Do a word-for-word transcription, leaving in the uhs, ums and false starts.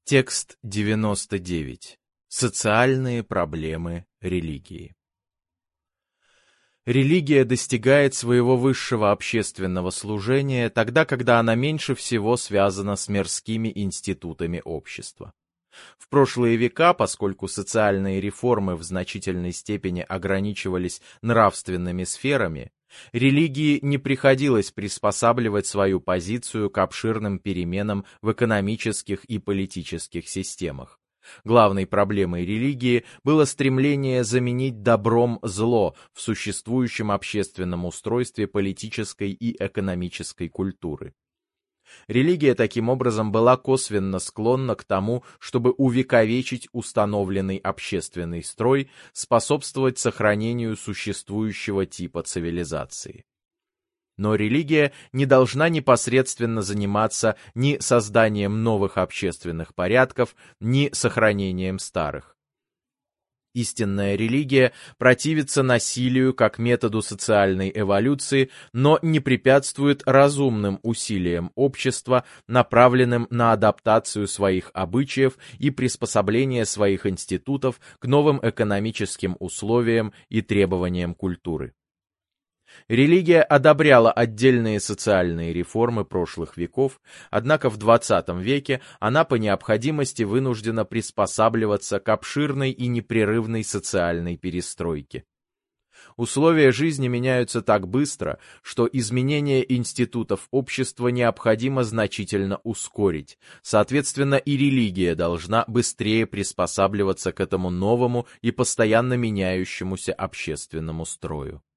Текст девяносто девять. Социальные проблемы религии. Религия достигает своего высшего общественного служения тогда, когда она меньше всего связана с мирскими институтами общества. В прошлые века, поскольку социальные реформы в значительной степени ограничивались нравственными сферами, религии не приходилось приспосабливать свою позицию к обширным переменам в экономических и политических системах. Главной проблемой религии было стремление заменить добром зло в существующем общественном устройстве политической и экономической культуры. Религия таким образом была косвенно склонна к тому, чтобы увековечить установленный общественный строй, способствовать сохранению существующего типа цивилизации. Но религия не должна непосредственно заниматься ни созданием новых общественных порядков, ни сохранением старых. Истинная религия противится насилию как методу социальной эволюции, но не препятствует разумным усилиям общества, направленным на адаптацию своих обычаев и приспособление своих институтов к новым экономическим условиям и требованиям культуры. Религия одобряла отдельные социальные реформы прошлых веков, однако в двадцатом веке она по необходимости вынуждена приспосабливаться к обширной и непрерывной социальной перестройке. Условия жизни меняются так быстро, что изменение институтов общества необходимо значительно ускорить. Соответственно, и религия должна быстрее приспосабливаться к этому новому и постоянно меняющемуся общественному строю.